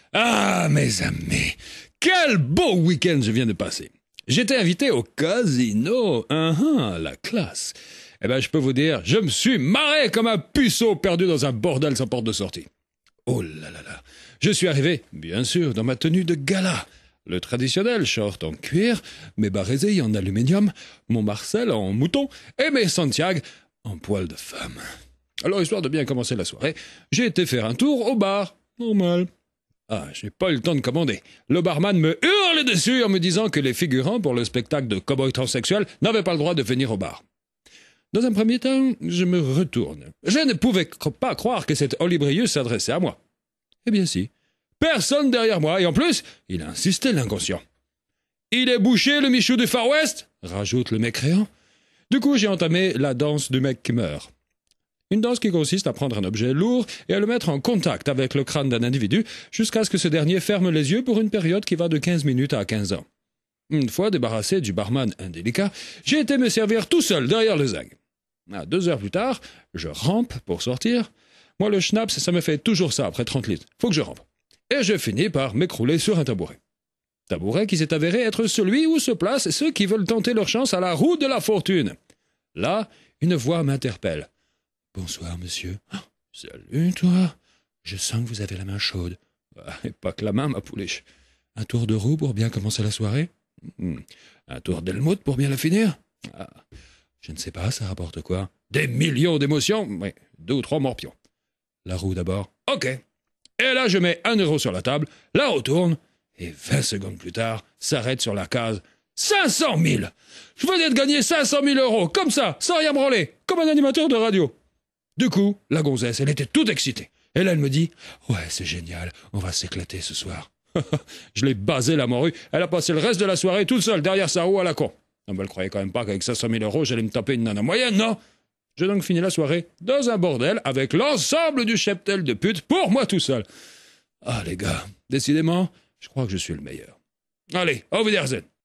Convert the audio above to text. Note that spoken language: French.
Ah, mes amis, quel beau week-end je viens de passer. J'étais invité au casino. La classe. Eh ben, je peux vous dire, je me suis marré comme un puceau perdu dans un bordel sans porte de sortie. Oh là là là. Je suis arrivé, bien sûr, dans ma tenue de gala. Le traditionnel short en cuir, mes barésilles en aluminium, mon Marcel en mouton et mes Santiago en poil de femme. Alors, histoire de bien commencer la soirée, j'ai été faire un tour au bar. Normal. Ah, j'ai pas eu le temps de commander. Le barman me hurle dessus en me disant que les figurants pour le spectacle de cow-boy transsexuel n'avaient pas le droit de venir au bar. Dans un premier temps, je me retourne. Je ne pouvais pas croire que cet Olibrius s'adressait à moi. Eh bien si. Personne derrière moi, et en plus, il a insisté l'inconscient. « Il est bouché, le Michou du Far West ?» rajoute le mécréant. Du coup, j'ai entamé la danse du mec qui meurt. Une danse qui consiste à prendre un objet lourd et à le mettre en contact avec le crâne d'un individu jusqu'à ce que ce dernier ferme les yeux pour une période qui va de 15 minutes à 15 ans. Une fois débarrassé du barman indélicat, j'ai été me servir tout seul derrière le zag. 2 heures plus tard, je rampe pour sortir. Moi, le schnapps, ça me fait toujours ça après 30 litres. Faut que je rampe. Et je finis par m'écrouler sur un tabouret. Tabouret qui s'est avéré être celui où se placent ceux qui veulent tenter leur chance à la roue de la fortune. Là, une voix m'interpelle. « Bonsoir, monsieur. Oh, salut, toi. Je sens que vous avez la main chaude. Et pas que la main, ma pouliche. Un tour de roue pour bien commencer la soirée? Un tour d'Helmut pour bien la finir? Je ne sais pas, ça rapporte quoi? Des millions d'émotions? Oui, 2 ou 3 morpions. La roue d'abord. Ok. Et là, je mets 1 euro sur la table, la retourne, et 20 secondes plus tard, s'arrête sur la case. 500 000! Je venais de gagner 500 000 euros, comme ça, sans rien branler, comme un animateur de radio. Du coup, la gonzesse, elle était toute excitée. Et là, elle me dit, « Ouais, c'est génial, on va s'éclater ce soir. » Je l'ai basé, la morue. Elle a passé le reste de la soirée toute seule, derrière sa roue à la con. Non, mais elle croyait quand même pas qu'avec 500 000 euros, j'allais me taper une nana moyenne, non? J'ai donc fini la soirée dans un bordel avec l'ensemble du cheptel de putes pour moi tout seul. Ah, les gars, décidément, je crois que je suis le meilleur. Allez, auf Wiedersehen.